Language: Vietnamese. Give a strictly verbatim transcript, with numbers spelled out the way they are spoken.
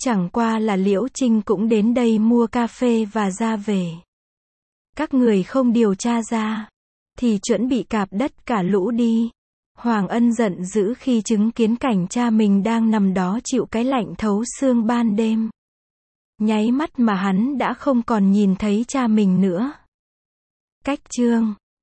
Chẳng qua là Liễu Trinh cũng đến đây mua cà phê và ra về. Các người không điều tra ra, thì chuẩn bị cạp đất cả lũ đi. Hoàng Ân giận dữ khi chứng kiến cảnh cha mình đang nằm đó chịu cái lạnh thấu xương ban đêm. Nháy mắt mà hắn đã không còn nhìn thấy cha mình nữa. Cách chương